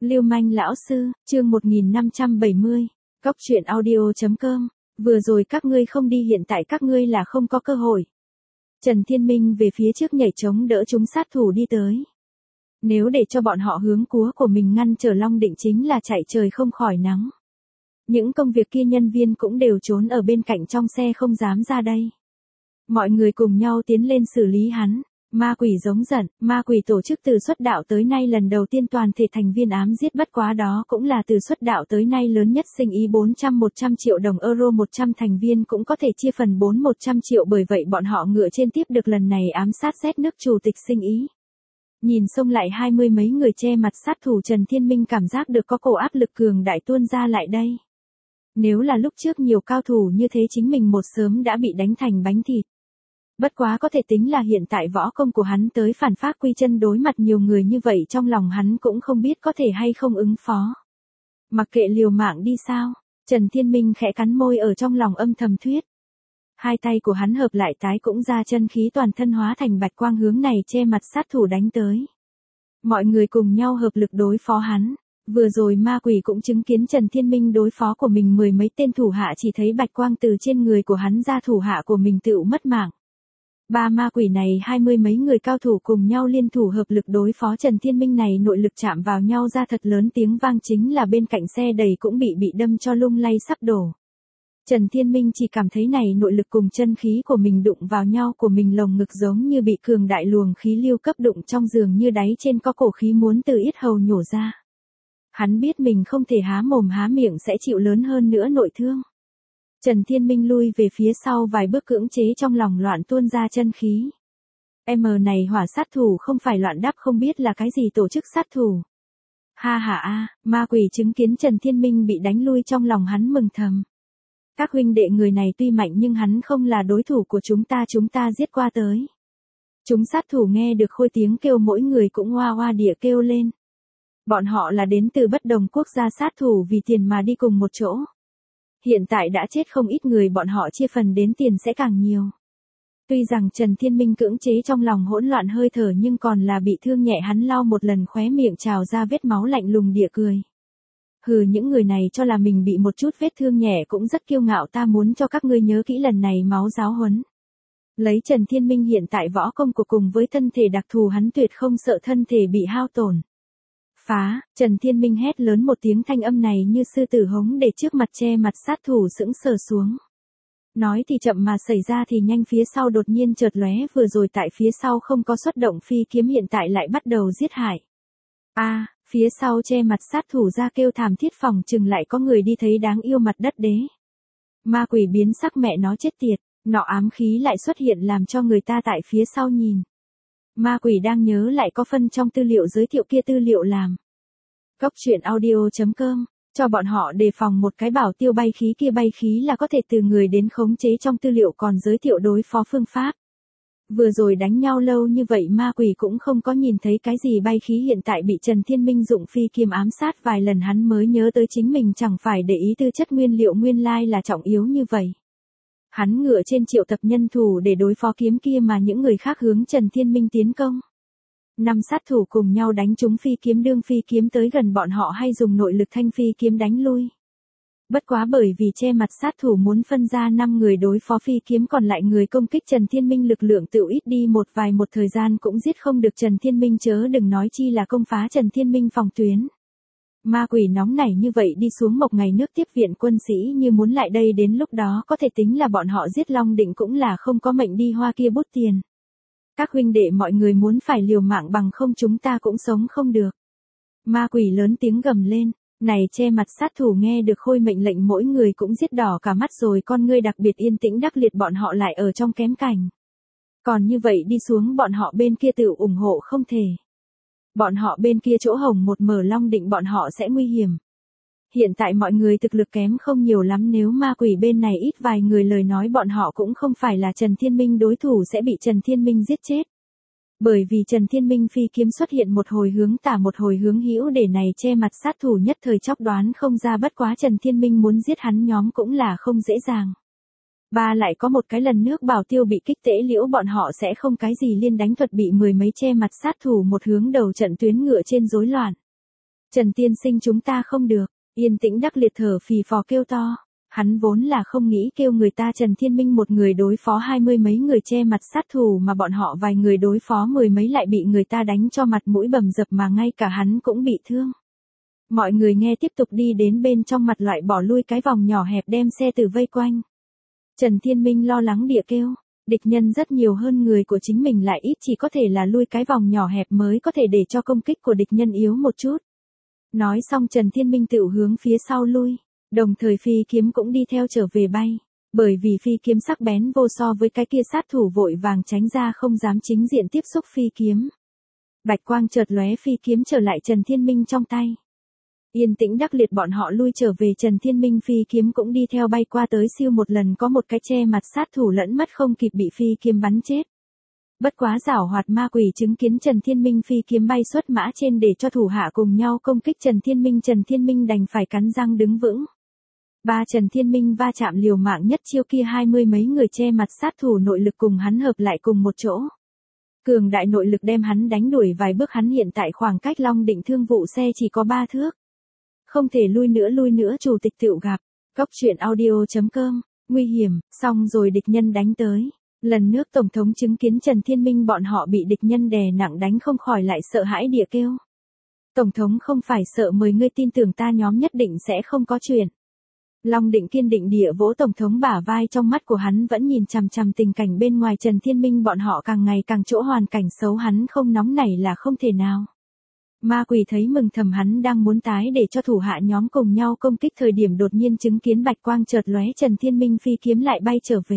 Lưu manh lão sư, chương 1570, Cóc truyện audio.com, vừa rồi các ngươi không đi hiện tại các ngươi là không có cơ hội. Trần Thiên Minh về phía trước nhảy chống đỡ chúng sát thủ đi tới. Nếu để cho bọn họ hướng cúa của mình ngăn trở Long Định chính là chạy trời không khỏi nắng. Những công việc kia nhân viên cũng đều trốn ở bên cạnh trong xe không dám ra đây. Mọi người cùng nhau tiến lên xử lý hắn. Ma quỷ giống giận, ma quỷ tổ chức từ xuất đạo tới nay lần đầu tiên toàn thể thành viên ám giết, bất quá đó cũng là từ xuất đạo tới nay lớn nhất, sinh ý 400-100 triệu đồng euro, 100 thành viên cũng có thể chia phần 400-100 triệu, bởi vậy bọn họ ngựa trên tiếp được lần này ám sát Z nước chủ tịch sinh ý. Nhìn xông lại 20 mấy người che mặt sát thủ, Trần Thiên Minh cảm giác được có cổ áp lực cường đại tuôn ra lại đây. Nếu là lúc trước nhiều cao thủ như thế chính mình một sớm đã bị đánh thành bánh thịt. Bất quá có thể tính là hiện tại võ công của hắn tới phản phát quy chân, đối mặt nhiều người như vậy trong lòng hắn cũng không biết có thể hay không ứng phó. Mặc kệ liều mạng đi sao, Trần Thiên Minh khẽ cắn môi ở trong lòng âm thầm thuyết. Hai tay của hắn hợp lại tái cũng ra chân khí toàn thân hóa thành bạch quang hướng này che mặt sát thủ đánh tới. Mọi người cùng nhau hợp lực đối phó hắn. Vừa rồi ma quỷ cũng chứng kiến Trần Thiên Minh đối phó của mình mười mấy tên thủ hạ, chỉ thấy bạch quang từ trên người của hắn ra, thủ hạ của mình tựu mất mạng. Ba ma quỷ này 20 mấy người cao thủ cùng nhau liên thủ hợp lực đối phó Trần Thiên Minh này, nội lực chạm vào nhau ra thật lớn tiếng vang, chính là bên cạnh xe đầy cũng bị đâm cho lung lay sắp đổ. Trần Thiên Minh chỉ cảm thấy này nội lực cùng chân khí của mình đụng vào nhau, của mình lồng ngực giống như bị cường đại luồng khí lưu cấp đụng trong, giường như đáy trên có cổ khí muốn từ yết hầu nhổ ra. Hắn biết mình không thể há mồm há miệng sẽ chịu lớn hơn nữa nội thương. Trần Thiên Minh lui về phía sau vài bước, cưỡng chế trong lòng loạn tuôn ra chân khí. Này hỏa sát thủ không phải loạn đáp không biết là cái gì tổ chức sát thủ. Ha ha a, ma quỷ chứng kiến Trần Thiên Minh bị đánh lui trong lòng hắn mừng thầm. Các huynh đệ người này tuy mạnh nhưng hắn không là đối thủ của chúng ta giết qua tới. Chúng sát thủ nghe được khôi tiếng kêu mỗi người cũng hoa hoa địa kêu lên. Bọn họ là đến từ bất đồng quốc gia sát thủ vì tiền mà đi cùng một chỗ. Hiện tại đã chết không ít người, bọn họ chia phần đến tiền sẽ càng nhiều. Tuy rằng Trần Thiên Minh cưỡng chế trong lòng hỗn loạn hơi thở nhưng còn là bị thương nhẹ, hắn lau một lần khóe miệng trào ra vết máu, lạnh lùng địa cười. Hừ, những người này cho là mình bị một chút vết thương nhẹ cũng rất kiêu ngạo, ta muốn cho các ngươi nhớ kỹ lần này máu giáo huấn. Lấy Trần Thiên Minh hiện tại võ công của cùng với thân thể đặc thù, hắn tuyệt không sợ thân thể bị hao tổn. Phá, Trần Thiên Minh hét lớn một tiếng, thanh âm này như sư tử hống để trước mặt che mặt sát thủ sững sờ xuống. Nói thì chậm mà xảy ra thì nhanh, phía sau đột nhiên chợt lóe, vừa rồi tại phía sau không có xuất động phi kiếm, hiện tại lại bắt đầu giết hại. A, phía sau che mặt sát thủ ra kêu thảm thiết, phòng chừng lại có người đi thấy đáng yêu mặt đất đế. Ma quỷ biến sắc, mẹ nó chết tiệt, nọ ám khí lại xuất hiện làm cho người ta tại phía sau nhìn. Ma quỷ đang nhớ lại có phân trong tư liệu giới thiệu kia, tư liệu làm. Cóc truyện audio.com, cho bọn họ đề phòng một cái bảo tiêu bay khí kia, bay khí là có thể từ người đến khống chế, trong tư liệu còn giới thiệu đối phó phương pháp. Vừa rồi đánh nhau lâu như vậy ma quỷ cũng không có nhìn thấy cái gì bay khí, hiện tại bị Trần Thiên Minh dụng phi kiếm ám sát vài lần hắn mới nhớ tới chính mình chẳng phải để ý tư chất nguyên liệu nguyên lai là trọng yếu như vậy. Hắn ngựa trên triệu tập nhân thủ để đối phó kiếm kia mà những người khác hướng Trần Thiên Minh tiến công. 5 sát thủ cùng nhau đánh trúng phi kiếm, đương phi kiếm tới gần bọn họ hay dùng nội lực thanh phi kiếm đánh lui. Bất quá bởi vì che mặt sát thủ muốn phân ra 5 người đối phó phi kiếm, còn lại người công kích Trần Thiên Minh lực lượng tự ít đi một thời gian cũng giết không được Trần Thiên Minh, chớ đừng nói chi là công phá Trần Thiên Minh phòng tuyến. Ma quỷ nóng nảy như vậy đi xuống một ngày nước tiếp viện quân sĩ như muốn lại đây, đến lúc đó có thể tính là bọn họ giết Long Định cũng là không có mệnh đi hoa kia bút tiền. Các huynh đệ mọi người muốn phải liều mạng, bằng không chúng ta cũng sống không được. Ma quỷ lớn tiếng gầm lên, này che mặt sát thủ nghe được khôi mệnh lệnh mỗi người cũng giết đỏ cả mắt rồi, con ngươi đặc biệt yên tĩnh đắc liệt, bọn họ lại ở trong kém cảnh. Còn như vậy đi xuống bọn họ bên kia tự ủng hộ không thể. Bọn họ bên kia chỗ hồng một mở Long Định bọn họ sẽ nguy hiểm. Hiện tại mọi người thực lực kém không nhiều lắm, nếu ma quỷ bên này ít vài người lời nói bọn họ cũng không phải là Trần Thiên Minh đối thủ, sẽ bị Trần Thiên Minh giết chết. Bởi vì Trần Thiên Minh phi kiếm xuất hiện một hồi hướng tả một hồi hướng hữu, để này che mặt sát thủ nhất thời chốc đoán không ra, bất quá Trần Thiên Minh muốn giết hắn nhóm cũng là không dễ dàng. Ba lại có một cái lần nước bảo tiêu bị kích tễ liễu, bọn họ sẽ không cái gì liên đánh thuật, bị mười mấy che mặt sát thủ một hướng đầu trận tuyến ngựa trên rối loạn. Trần tiên sinh chúng ta không được. Yên Tĩnh Đắc liệt thở phì phò kêu to. Hắn vốn là không nghĩ kêu người ta Trần Thiên Minh một người đối phó 20 mấy người che mặt sát thủ mà bọn họ vài người đối phó 10 mấy lại bị người ta đánh cho mặt mũi bầm dập mà ngay cả hắn cũng bị thương. Mọi người nghe tiếp tục đi đến bên trong mặt loại bỏ lui cái vòng nhỏ hẹp đem xe tử vây quanh. Trần Thiên Minh lo lắng địa kêu, địch nhân rất nhiều hơn người của chính mình lại ít chỉ có thể là lui cái vòng nhỏ hẹp mới có thể để cho công kích của địch nhân yếu một chút. Nói xong Trần Thiên Minh tự hướng phía sau lui, đồng thời phi kiếm cũng đi theo trở về bay, bởi vì phi kiếm sắc bén vô so với cái kia sát thủ vội vàng tránh ra không dám chính diện tiếp xúc phi kiếm. Bạch quang chợt lóe phi kiếm trở lại Trần Thiên Minh trong tay. Yên Tĩnh Đắc liệt bọn họ lui trở về Trần Thiên Minh phi kiếm cũng đi theo bay qua tới siêu một lần có một cái che mặt sát thủ lẫn mất không kịp bị phi kiếm bắn chết. Bất quá giảo hoạt ma quỷ chứng kiến Trần Thiên Minh phi kiếm bay xuất mã trên để cho thủ hạ cùng nhau công kích Trần Thiên Minh đành phải cắn răng đứng vững. Trần Thiên Minh va chạm liều mạng nhất chiêu kia 20 mấy người che mặt sát thủ nội lực cùng hắn hợp lại cùng một chỗ. Cường đại nội lực đem hắn đánh đuổi vài bước hắn hiện tại khoảng cách Long Định Thương vụ xe chỉ có 3 thước. Không thể lui nữa chủ tịch tựu gặp. Cóc truyện audio.com, nguy hiểm, xong rồi địch nhân đánh tới. Lần nước Tổng thống chứng kiến Trần Thiên Minh bọn họ bị địch nhân đè nặng đánh không khỏi lại sợ hãi địa kêu. Tổng thống không phải sợ mời ngươi tin tưởng ta nhóm nhất định sẽ không có chuyện. Long Định kiên định địa vỗ Tổng thống bả vai trong mắt của hắn vẫn nhìn chằm chằm tình cảnh bên ngoài Trần Thiên Minh bọn họ càng ngày càng chỗ hoàn cảnh xấu hắn không nóng nảy là không thể nào. Ma quỷ thấy mừng thầm hắn đang muốn tái để cho thủ hạ nhóm cùng nhau công kích thời điểm đột nhiên chứng kiến bạch quang chợt lóe Trần Thiên Minh phi kiếm lại bay trở về.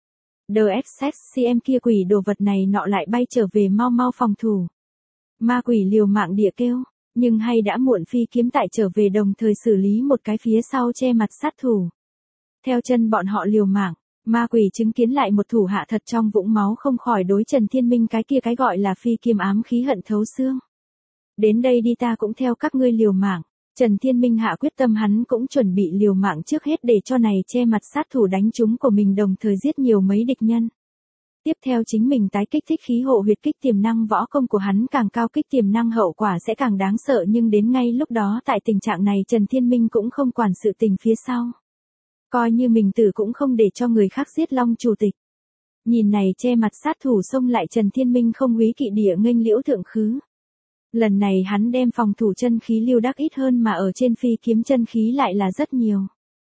DFSCM kia quỷ đồ vật này nọ lại bay trở về mau phòng thủ. Ma quỷ liều mạng địa kêu, nhưng hay đã muộn phi kiếm tại trở về đồng thời xử lý một cái phía sau che mặt sát thủ. Theo chân bọn họ liều mạng, ma quỷ chứng kiến lại một thủ hạ thật trong vũng máu không khỏi đối Trần Thiên Minh cái kia cái gọi là phi kiếm ám khí hận thấu xương. Đến đây đi ta cũng theo các ngươi liều mạng. Trần Thiên Minh hạ quyết tâm hắn cũng chuẩn bị liều mạng trước hết để cho này che mặt sát thủ đánh chúng của mình đồng thời giết nhiều mấy địch nhân. Tiếp theo chính mình tái kích thích khí hộ huyệt kích tiềm năng võ công của hắn càng cao kích tiềm năng hậu quả sẽ càng đáng sợ nhưng đến ngay lúc đó tại tình trạng này Trần Thiên Minh cũng không quản sự tình phía sau. Coi như mình tử cũng không để cho người khác giết Long chủ tịch. Nhìn này che mặt sát thủ xông lại Trần Thiên Minh không úy kỵ địa nghênh liễu thượng khứ. Lần này hắn đem phòng thủ chân khí lưu đắc ít hơn mà ở trên phi kiếm chân khí lại là rất nhiều.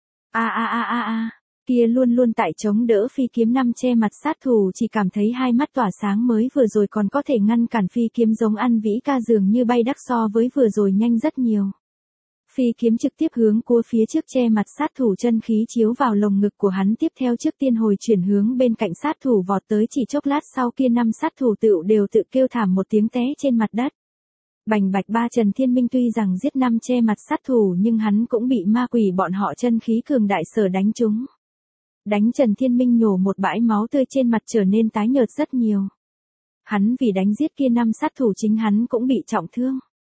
Kia luôn tại chống đỡ phi kiếm năm che mặt sát thủ chỉ cảm thấy hai mắt tỏa sáng mới vừa rồi còn có thể ngăn cản phi kiếm giống ăn vĩ ca dường như bay đắc so với vừa rồi nhanh rất nhiều. Phi kiếm trực tiếp hướng cua phía trước che mặt sát thủ chân khí chiếu vào lồng ngực của hắn tiếp theo trước tiên hồi chuyển hướng bên cạnh sát thủ vọt tới chỉ chốc lát sau kia năm sát thủ đều tự kêu thảm một tiếng té trên mặt đất. Bành bạch Trần Thiên Minh tuy rằng giết năm che mặt sát thủ nhưng hắn cũng bị ma quỷ bọn họ chân khí cường đại sở đánh trúng. Đánh Trần Thiên Minh nhổ một bãi máu tươi trên mặt trở nên tái nhợt rất nhiều. Hắn vì đánh giết kia năm sát thủ chính hắn cũng bị trọng thương.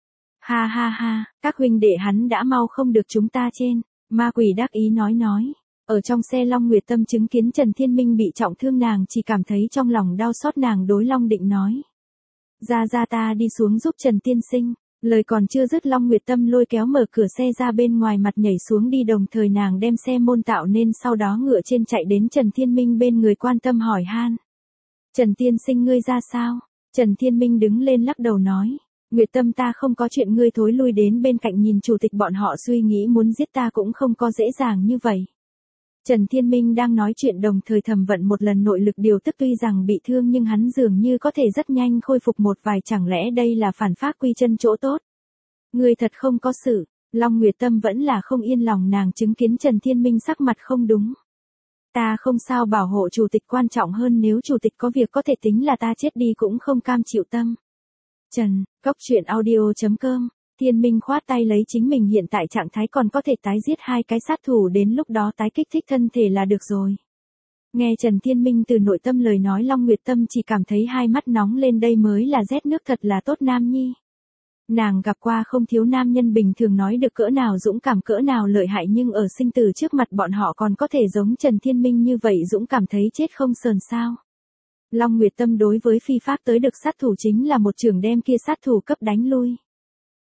Ha, các huynh đệ hắn đã mau không được chúng ta trên, ma quỷ đắc ý nói. Ở trong xe Long Nguyệt Tâm chứng kiến Trần Thiên Minh bị trọng thương nàng chỉ cảm thấy trong lòng đau xót nàng đối Long Định nói. Ra ta đi xuống giúp Trần tiên sinh, lời còn chưa dứt Long Nguyệt Tâm lôi kéo mở cửa xe ra bên ngoài mặt nhảy xuống đi đồng thời nàng đem xe môn tạo nên sau đó ngựa trên chạy đến Trần Thiên Minh bên người quan tâm hỏi han. Trần tiên sinh ngươi ra sao? Trần Thiên Minh đứng lên lắc đầu nói. Nguyệt Tâm ta không có chuyện ngươi thối lui đến bên cạnh nhìn chủ tịch bọn họ suy nghĩ muốn giết ta cũng không có dễ dàng như vậy. Trần Thiên Minh đang nói chuyện đồng thời thầm vận một lần nội lực điều tức tuy rằng bị thương nhưng hắn dường như có thể rất nhanh khôi phục một vài chẳng lẽ đây là phản phát quy chân chỗ tốt. Ngươi thật không có sự, Long Nguyệt Tâm vẫn là không yên lòng nàng chứng kiến Trần Thiên Minh sắc mặt không đúng. Ta không sao bảo hộ chủ tịch quan trọng hơn nếu chủ tịch có việc có thể tính là ta chết đi cũng không cam chịu tâm. Trần, Cóc truyện audio.com, Thiên Minh khoát tay lấy chính mình hiện tại trạng thái còn có thể tái giết hai cái sát thủ đến lúc đó tái kích thích thân thể là được rồi. Nghe Trần Thiên Minh từ nội tâm lời nói Long Nguyệt Tâm chỉ cảm thấy hai mắt nóng lên đây mới là rét nước thật là tốt nam nhi. Nàng gặp qua không thiếu nam nhân bình thường nói được cỡ nào dũng cảm cỡ nào lợi hại nhưng ở sinh tử trước mặt bọn họ còn có thể giống Trần Thiên Minh như vậy dũng cảm thấy chết không sờn sao. Long Nguyệt Tâm đối với phi pháp tới được sát thủ chính là một trường đem kia sát thủ cấp đánh lui.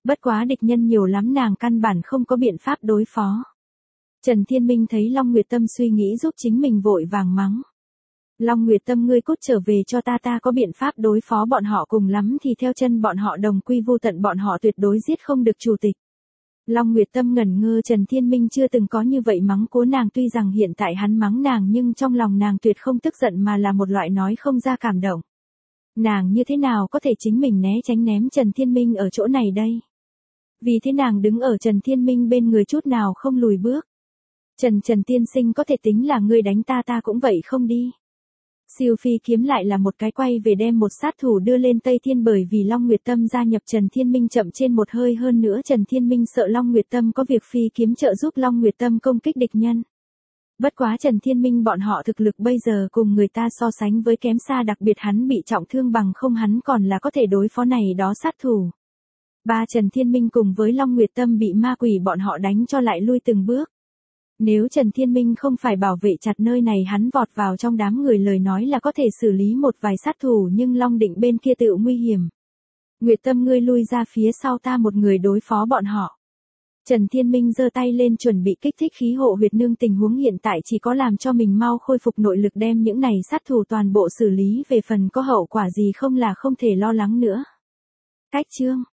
Bất quá địch nhân nhiều lắm nàng căn bản không có biện pháp đối phó. Trần Thiên Minh thấy Long Nguyệt Tâm suy nghĩ giúp chính mình vội vàng mắng. Long Nguyệt Tâm ngươi cút trở về cho ta có biện pháp đối phó bọn họ, cùng lắm thì theo chân bọn họ đồng quy vu tận, bọn họ tuyệt đối giết không được chủ tịch. Long Nguyệt Tâm ngẩn ngơ, Trần Thiên Minh chưa từng có như vậy mắng cố nàng, tuy rằng hiện tại hắn mắng nàng nhưng trong lòng nàng tuyệt không tức giận mà là một loại nói không ra cảm động. Nàng như thế nào có thể chính mình né tránh ném Trần Thiên Minh ở chỗ này đây? Vì thế nàng đứng ở Trần Thiên Minh bên người chút nào không lùi bước. Trần tiên sinh có thể tính là ngươi đánh ta cũng vậy không đi. Siêu phi kiếm lại là một cái quay về đem một sát thủ đưa lên Tây Thiên, bởi vì Long Nguyệt Tâm gia nhập Trần Thiên Minh chậm trên một hơi, hơn nữa Trần Thiên Minh sợ Long Nguyệt Tâm có việc phi kiếm trợ giúp Long Nguyệt Tâm công kích địch nhân. Bất quá Trần Thiên Minh bọn họ thực lực bây giờ cùng người ta so sánh với kém xa, đặc biệt hắn bị trọng thương, bằng không hắn còn là có thể đối phó này đó sát thủ. Trần Thiên Minh cùng với Long Nguyệt Tâm bị ma quỷ bọn họ đánh cho lại lui từng bước. Nếu Trần Thiên Minh không phải bảo vệ chặt nơi này, hắn vọt vào trong đám người lời nói là có thể xử lý một vài sát thủ, nhưng Long Định bên kia tự nguy hiểm. Nguyệt Tâm ngươi lui ra phía sau, ta một người đối phó bọn họ. Trần Thiên Minh giơ tay lên chuẩn bị kích thích khí hộ huyệt nương, tình huống hiện tại chỉ có làm cho mình mau khôi phục nội lực, đem những này sát thủ toàn bộ xử lý, về phần có hậu quả gì không là không thể lo lắng nữa. Cách chương